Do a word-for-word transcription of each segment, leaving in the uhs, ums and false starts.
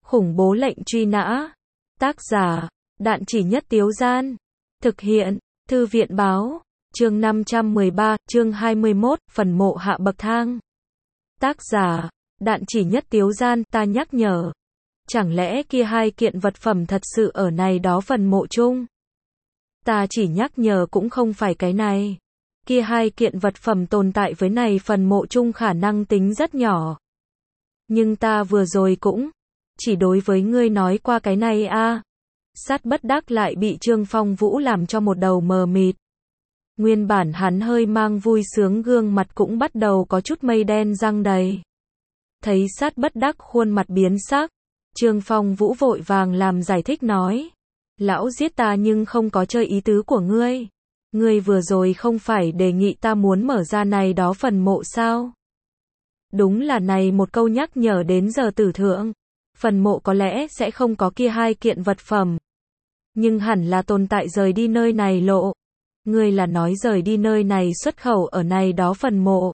Khủng bố lệnh truy nã. Tác giả, Đạn Chỉ Nhất Tiếu Gian. Thực hiện, Thư viện báo. Chương năm trăm mười ba, chương hai mươi mốt, phần mộ hạ bậc thang. Tác giả, Đạn Chỉ Nhất Tiếu Gian. Ta nhắc nhở. Chẳng lẽ kia hai kiện vật phẩm thật sự ở này đó phần mộ chung? Ta chỉ nhắc nhở cũng không phải cái này. Kia hai kiện vật phẩm tồn tại với này phần mộ chung khả năng tính rất nhỏ. Nhưng ta vừa rồi cũng chỉ đối với ngươi nói qua cái này a. Sát bất đắc lại bị Trương Phong Vũ làm cho một đầu mờ mịt. Nguyên bản hắn hơi mang vui sướng gương mặt cũng bắt đầu có chút mây đen răng đầy. Thấy sát bất đắc khuôn mặt biến sắc, Trương Phong Vũ vội vàng làm giải thích nói. Lão giết ta nhưng không có chơi ý tứ của ngươi. Ngươi vừa rồi không phải đề nghị ta muốn mở ra này đó phần mộ sao? Đúng là này một câu nhắc nhở đến giờ tử thượng. Phần mộ có lẽ sẽ không có kia hai kiện vật phẩm. Nhưng hẳn là tồn tại rời đi nơi này lộ. Ngươi là nói rời đi nơi này xuất khẩu ở này đó phần mộ.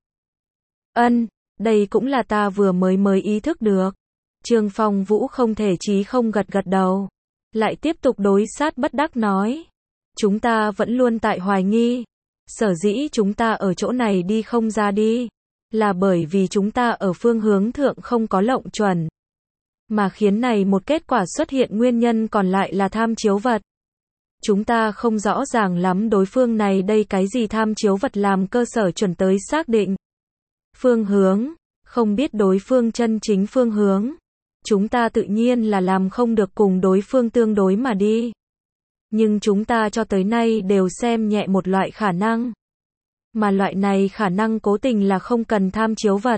Ân, đây cũng là ta vừa mới mới ý thức được. Trương Phong Vũ không thể chí không gật gật đầu. Lại tiếp tục đối sát bất đắc nói. Chúng ta vẫn luôn tại hoài nghi. Sở dĩ chúng ta ở chỗ này đi không ra đi. Là bởi vì chúng ta ở phương hướng thượng không có lộng chuẩn. Mà khiến này một kết quả xuất hiện nguyên nhân còn lại là tham chiếu vật. Chúng ta không rõ ràng lắm đối phương này đây cái gì tham chiếu vật làm cơ sở chuẩn tới xác định. Phương hướng, không biết đối phương chân chính phương hướng. Chúng ta tự nhiên là làm không được cùng đối phương tương đối mà đi. Nhưng chúng ta cho tới nay đều xem nhẹ một loại khả năng. Mà loại này khả năng cố tình là không cần tham chiếu vật.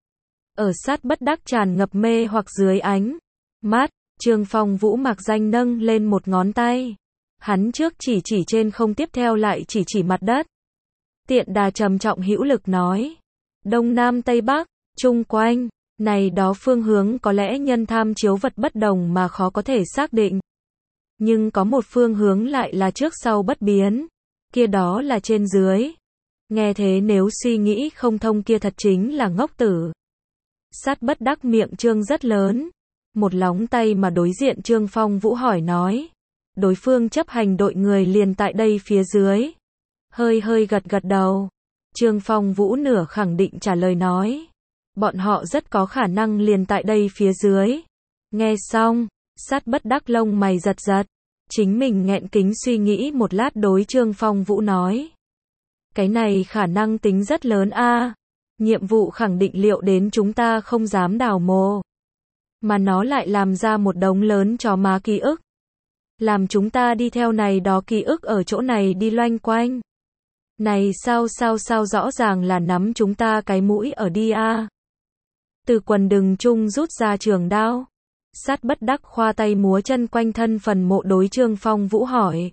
Ở sát bất đắc tràn ngập mê hoặc dưới ánh mắt, Trương Phong Vũ mặc danh nâng lên một ngón tay. Hắn trước chỉ chỉ trên không tiếp theo lại chỉ chỉ mặt đất. Tiện đà trầm trọng hữu lực nói. Đông Nam Tây Bắc, chung quanh, này đó phương hướng có lẽ nhân tham chiếu vật bất đồng mà khó có thể xác định. Nhưng có một phương hướng lại là trước sau bất biến. Kia đó là trên dưới. Nghe thế nếu suy nghĩ không thông kia thật chính là ngốc tử. Sát bất đắc miệng Trương rất lớn. Một lóng tay mà đối diện Trương Phong Vũ hỏi nói. Đối phương chấp hành đội người liền tại đây phía dưới. Hơi hơi gật gật đầu. Trương Phong Vũ nửa khẳng định trả lời nói. Bọn họ rất có khả năng liền tại đây phía dưới. Nghe xong, sát bất đắc lông mày giật giật. Chính mình nghẹn kính suy nghĩ một lát đối Trương Phong Vũ nói. Cái này khả năng tính rất lớn a. Nhiệm vụ khẳng định liệu đến chúng ta không dám đào mồ. Mà nó lại làm ra một đống lớn chó má ký ức. Làm chúng ta đi theo này đó ký ức ở chỗ này đi loanh quanh. Này sao sao sao rõ ràng là nắm chúng ta cái mũi ở đi a. Từ quần đừng chung rút ra trường đao. Sát bất đắc khoa tay múa chân quanh thân phần mộ đối Trương Phong Vũ hỏi.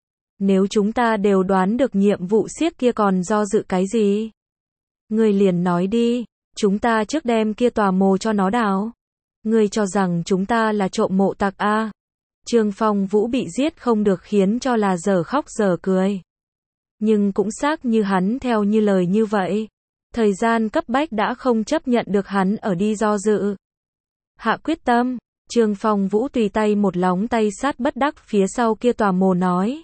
Nếu chúng ta đều đoán được nhiệm vụ siếc kia còn do dự cái gì? Người liền nói đi, chúng ta trước đem kia tòa mồ cho nó đào. Người cho rằng chúng ta là trộm mộ tặc a? À? Trương Phong Vũ bị giết không được khiến cho là giờ khóc giờ cười. Nhưng cũng xác như hắn theo như lời như vậy. Thời gian cấp bách đã không chấp nhận được hắn ở đi do dự. Hạ quyết tâm, Trương Phong Vũ tùy tay một lóng tay sát bất đắc phía sau kia tòa mồ nói.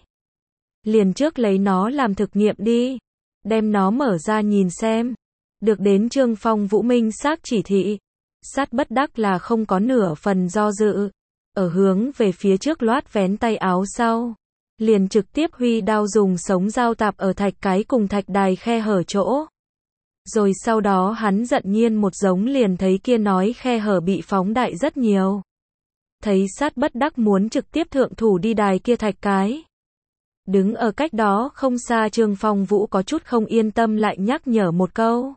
Liền trước lấy nó làm thực nghiệm đi. Đem nó mở ra nhìn xem. Được đến Trương Phong Vũ minh xác chỉ thị. Sát bất đắc là không có nửa phần do dự. Ở hướng về phía trước loát vén tay áo sau. Liền trực tiếp huy đao dùng sống dao tạp ở thạch cái cùng thạch đài khe hở chỗ. Rồi sau đó hắn giận nhiên một giống liền thấy kia nói khe hở bị phóng đại rất nhiều. Thấy sát bất đắc muốn trực tiếp thượng thủ đi đài kia thạch cái. Đứng ở cách đó không xa Trương Phong Vũ có chút không yên tâm lại nhắc nhở một câu.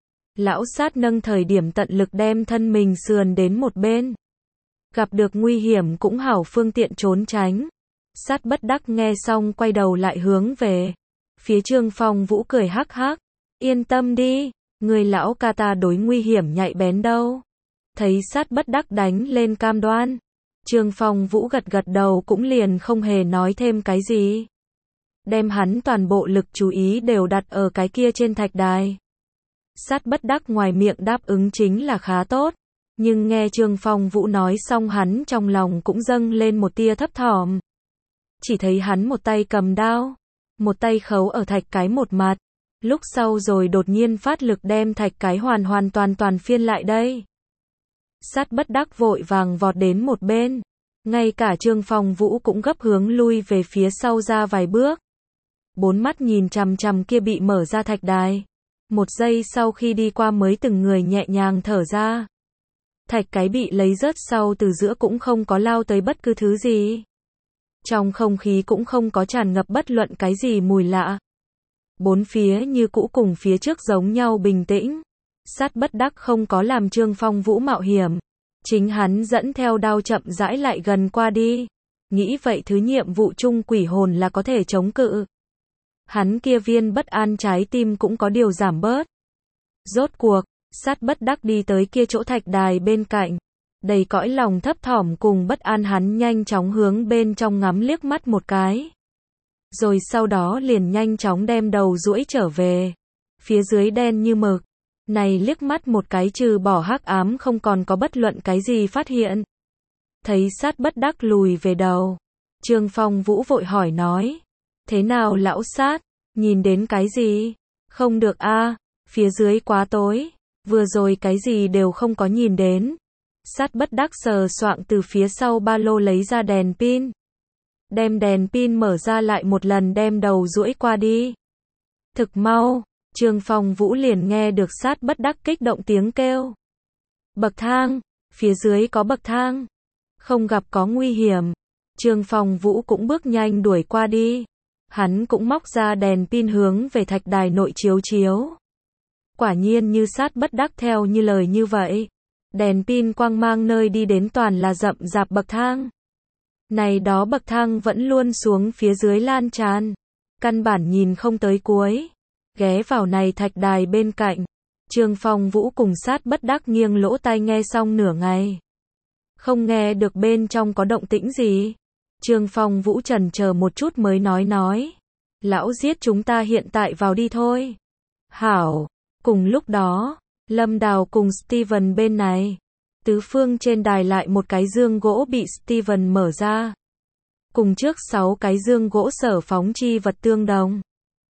Lão sát nâng thời điểm tận lực đem thân mình sườn đến một bên. Gặp được nguy hiểm cũng hảo phương tiện trốn tránh. Sát bất đắc nghe xong quay đầu lại hướng về. Phía Trương Phong Vũ cười hắc hắc. Yên tâm đi, người lão ca ta đối nguy hiểm nhạy bén đâu. Thấy sát bất đắc đánh lên cam đoan. Trương Phong Vũ gật gật đầu cũng liền không hề nói thêm cái gì. Đem hắn toàn bộ lực chú ý đều đặt ở cái kia trên thạch đài. Sát bất đắc ngoài miệng đáp ứng chính là khá tốt. Nhưng nghe Trương Phong Vũ nói xong hắn trong lòng cũng dâng lên một tia thấp thỏm. Chỉ thấy hắn một tay cầm đao, một tay khấu ở thạch cái một mặt, lúc sau rồi đột nhiên phát lực đem thạch cái hoàn hoàn toàn toàn phiên lại đây. Sát bất đắc vội vàng vọt đến một bên, ngay cả Trương Phong Vũ cũng gấp hướng lui về phía sau ra vài bước. Bốn mắt nhìn chằm chằm kia bị mở ra thạch đài. Một giây sau khi đi qua mới từng người nhẹ nhàng thở ra. Thạch cái bị lấy rớt sau từ giữa cũng không có lao tới bất cứ thứ gì. Trong không khí cũng không có tràn ngập bất luận cái gì mùi lạ. Bốn phía như cũ cùng phía trước giống nhau bình tĩnh. Sát bất đắc không có làm Trương Phong Vũ mạo hiểm. Chính hắn dẫn theo đao chậm rãi lại gần qua đi. Nghĩ vậy thứ nhiệm vụ chung quỷ hồn là có thể chống cự. Hắn kia viên bất an trái tim cũng có điều giảm bớt. Rốt cuộc, sát bất đắc đi tới kia chỗ thạch đài bên cạnh. Đầy cõi lòng thấp thỏm cùng bất an hắn nhanh chóng hướng bên trong ngắm liếc mắt một cái. Rồi sau đó liền nhanh chóng đem đầu duỗi trở về. Phía dưới đen như mực. Này liếc mắt một cái trừ bỏ hắc ám không còn có bất luận cái gì phát hiện. Thấy sát bất đắc lùi về đầu. Trương Phong Vũ vội hỏi nói. Thế nào lão sát, nhìn đến cái gì? Không được a, phía dưới quá tối, vừa rồi cái gì đều không có nhìn đến. Sát bất đắc sờ soạng từ phía sau ba lô lấy ra đèn pin. Đem đèn pin mở ra lại một lần đem đầu duỗi qua đi. Thực mau, Trương Phong Vũ liền nghe được sát bất đắc kích động tiếng kêu. Bậc thang, phía dưới có bậc thang. Không gặp có nguy hiểm. Trương Phong Vũ cũng bước nhanh đuổi qua đi. Hắn cũng móc ra đèn pin hướng về thạch đài nội chiếu chiếu. Quả nhiên như sát bất đắc theo như lời như vậy. Đèn pin quang mang nơi đi đến toàn là rậm rạp bậc thang. Này đó bậc thang vẫn luôn xuống phía dưới lan tràn. Căn bản nhìn không tới cuối. Ghé vào này thạch đài bên cạnh. Trương Phong Vũ cùng sát bất đắc nghiêng lỗ tai nghe xong nửa ngày. Không nghe được bên trong có động tĩnh gì. Trương Phong Vũ chần chờ một chút mới nói nói. Lão giết chúng ta hiện tại vào đi thôi. Hảo. Cùng lúc đó, Lâm Đào cùng Steven bên này. Tứ phương trên đài lại một cái dương gỗ bị Steven mở ra. Cùng trước sáu cái dương gỗ sở phóng chi vật tương đồng.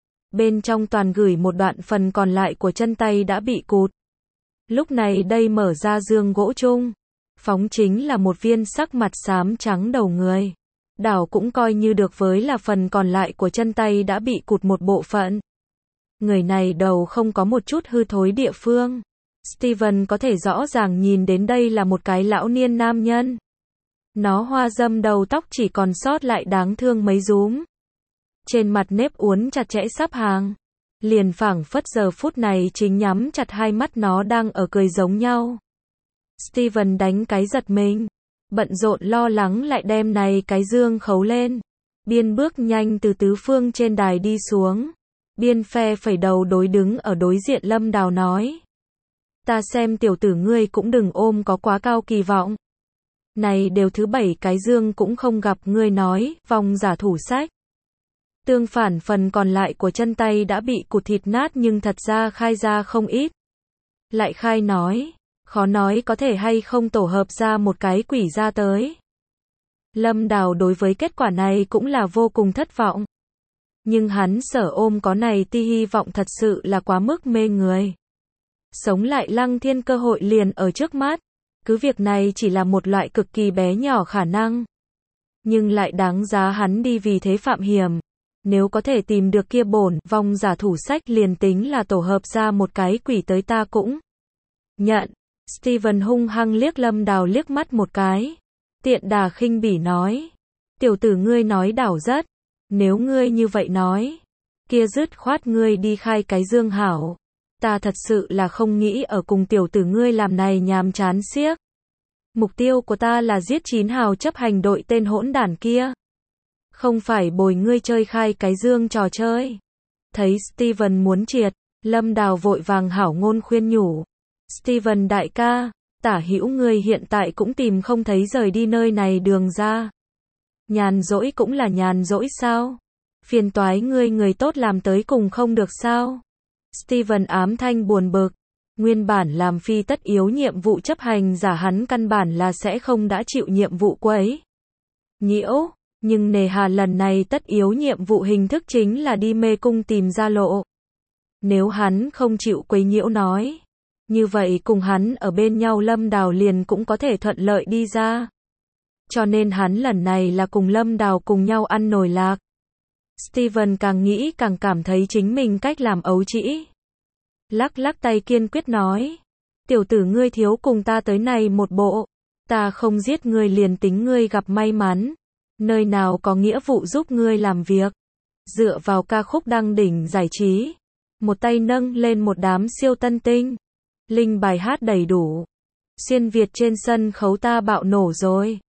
Bên trong toàn gửi một đoạn phần còn lại của chân tay đã bị cụt. Lúc này đây mở ra dương gỗ chung. Phóng chính là một viên sắc mặt xám trắng đầu người. Đảo cũng coi như được với là phần còn lại của chân tay đã bị cụt một bộ phận. Người này đầu không có một chút hư thối địa phương. Steven có thể rõ ràng nhìn đến đây là một cái lão niên nam nhân. Nó hoa dâm đầu tóc chỉ còn sót lại đáng thương mấy rúm. Trên mặt nếp uốn chặt chẽ sắp hàng. Liền phảng phất giờ phút này chính nhắm chặt hai mắt nó đang ở cười giống nhau. Steven đánh cái giật mình. Bận rộn lo lắng lại đem này cái dương khấu lên. Biên bước nhanh từ tứ phương trên đài đi xuống. Biên phe phẩy đầu đối đứng ở đối diện Lâm Đào nói. Ta xem tiểu tử ngươi cũng đừng ôm có quá cao kỳ vọng. Này đều thứ bảy cái dương cũng không gặp ngươi nói, vòng giả thủ sách. Tương phản phần còn lại của chân tay đã bị cụt thịt nát nhưng thật ra khai ra không ít. Lại khai nói. Khó nói có thể hay không tổ hợp ra một cái quỷ ra tới. Lâm Đào đối với kết quả này cũng là vô cùng thất vọng. Nhưng hắn sở ôm có này ti hy vọng thật sự là quá mức mê người. Sống lại Lăng Thiên cơ hội liền ở trước mắt. Cứ việc này chỉ là một loại cực kỳ bé nhỏ khả năng. Nhưng lại đáng giá hắn đi vì thế phạm hiểm. Nếu có thể tìm được kia bổn vong giả thủ sách liền tính là tổ hợp ra một cái quỷ tới ta cũng nhận. Steven hung hăng liếc Lâm Đào liếc mắt một cái. Tiện đà khinh bỉ nói. Tiểu tử ngươi nói đảo rất. Nếu ngươi như vậy nói. Kia dứt khoát ngươi đi khai cái dương hảo. Ta thật sự là không nghĩ ở cùng tiểu tử ngươi làm này nhàm chán xiếc. Mục tiêu của ta là giết chín hào chấp hành đội tên hỗn đản kia. Không phải bồi ngươi chơi khai cái dương trò chơi. Thấy Steven muốn triệt. Lâm Đào vội vàng hảo ngôn khuyên nhủ. Steven đại ca, tả hữu ngươi hiện tại cũng tìm không thấy rời đi nơi này đường ra. Nhàn rỗi cũng là nhàn rỗi sao? Phiền toái ngươi người tốt làm tới cùng không được sao? Steven ám thanh buồn bực, Nguyên bản làm phi tất yếu nhiệm vụ chấp hành giả hắn căn bản là sẽ không đã chịu nhiệm vụ quấy nhiễu, nhưng nề hà lần này tất yếu nhiệm vụ hình thức chính là đi mê cung tìm ra lộ. Nếu hắn không chịu quấy nhiễu nói, như vậy cùng hắn ở bên nhau Lâm Đào liền cũng có thể thuận lợi đi ra. Cho nên hắn lần này là cùng Lâm Đào cùng nhau ăn nồi lạc. Steven càng nghĩ càng cảm thấy chính mình cách làm ấu trĩ. Lắc lắc tay kiên quyết nói, tiểu tử ngươi thiếu cùng ta tới này một bộ, ta không giết ngươi liền tính ngươi gặp may mắn, nơi nào có nghĩa vụ giúp ngươi làm việc. Dựa vào ca khúc đăng đỉnh giải trí, một tay nâng lên một đám siêu tân tinh, linh bài hát đầy đủ, xuyên Việt trên sân khấu ta bạo nổ rồi.